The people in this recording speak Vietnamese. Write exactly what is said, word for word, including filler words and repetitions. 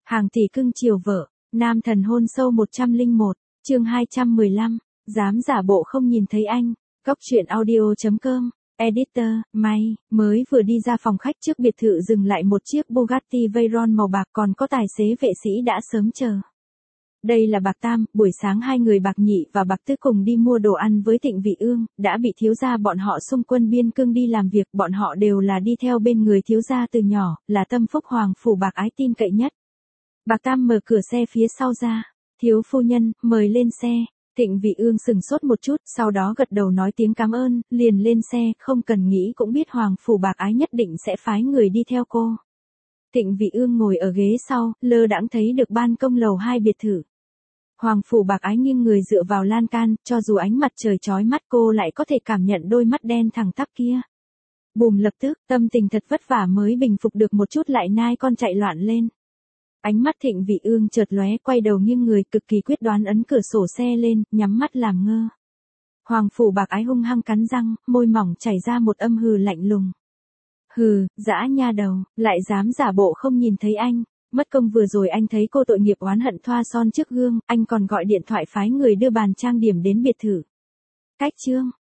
Hàng tỷ cưng chiều vợ, nam thần hôn sâu một trăm lẻ một, chương hai trăm mười lăm, dám giả bộ không nhìn thấy anh, Cóc truyện audio.com, editor, May, mới vừa đi ra phòng khách trước biệt thự dừng lại một chiếc Bugatti Veyron màu bạc còn có tài xế vệ sĩ đã sớm chờ. Đây là Bạc Tam, buổi sáng hai người Bạc Nhị và Bạc Tứ cùng đi mua đồ ăn với Thịnh Vị Ương, đã bị thiếu gia bọn họ xung quân biên cương đi làm việc, bọn họ đều là đi theo bên người thiếu gia từ nhỏ, là tâm phúc hoàng phủ Bạc Ái tin cậy nhất. Bạc Tam mở cửa xe phía sau ra, thiếu phu nhân, mời lên xe. Thịnh Vị Ương sừng sốt một chút, sau đó gật đầu nói tiếng cảm ơn, liền lên xe, không cần nghĩ cũng biết hoàng phủ Bạc Ái nhất định sẽ phái người đi theo cô. Thịnh Vị Ương ngồi ở ghế sau, lơ đãng thấy được ban công lầu hai biệt thự. Hoàng phủ Bạc Ái nghiêng người dựa vào lan can, cho dù ánh mặt trời chói mắt cô lại có thể cảm nhận đôi mắt đen thẳng tắp kia. Bùm, lập tức, tâm tình thật vất vả mới bình phục được một chút lại nai con chạy loạn lên. Ánh mắt Thịnh Vị Ương chợt lóe, quay đầu nghiêng người, cực kỳ quyết đoán ấn cửa sổ xe lên, nhắm mắt làm ngơ. Hoàng phủ Bạc Ái hung hăng cắn răng, môi mỏng chảy ra một âm hừ lạnh lùng. Hừ, dã nha đầu, lại dám giả bộ không nhìn thấy anh. Mất công vừa rồi anh thấy cô tội nghiệp oán hận thoa son trước gương, anh còn gọi điện thoại phái người đưa bàn trang điểm đến biệt thự. Cách chương,